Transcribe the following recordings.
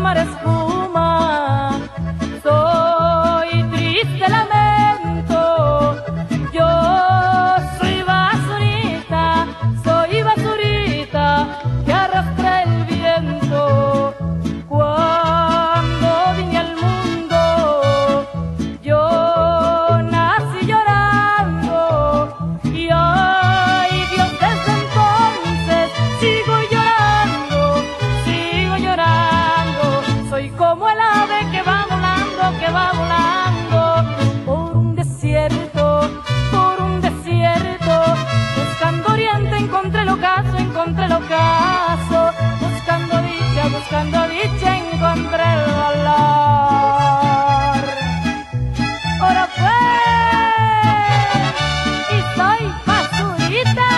mar espuma. Soy triste lamento, yo soy basurita que arrastra el viento. Cuando vine al mundo, yo nací llorando y ay Dios, desde entonces sigo llorando. Soy como el ave que va volando por un desierto, buscando oriente, encontré el ocaso, buscando dicha, encontré el valor. Ahora pues, y soy basurita.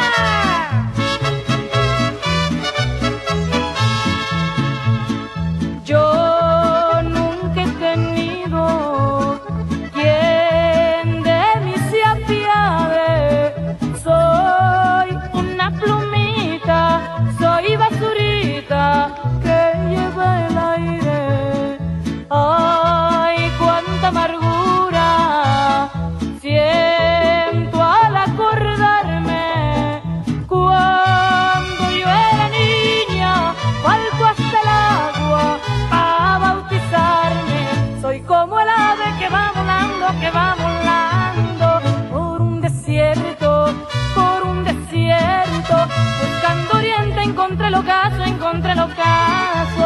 Yo nunca he tenido quien de mí se apiade. Soy una plumita, soy basurita que lleva el aire. Ay, cuánta amargura siento al acordarme cuando yo era niña, falco hasta el agua a bautizarme. Soy como el ave que va volando por un desierto, buscando oriente, encontré el ocaso,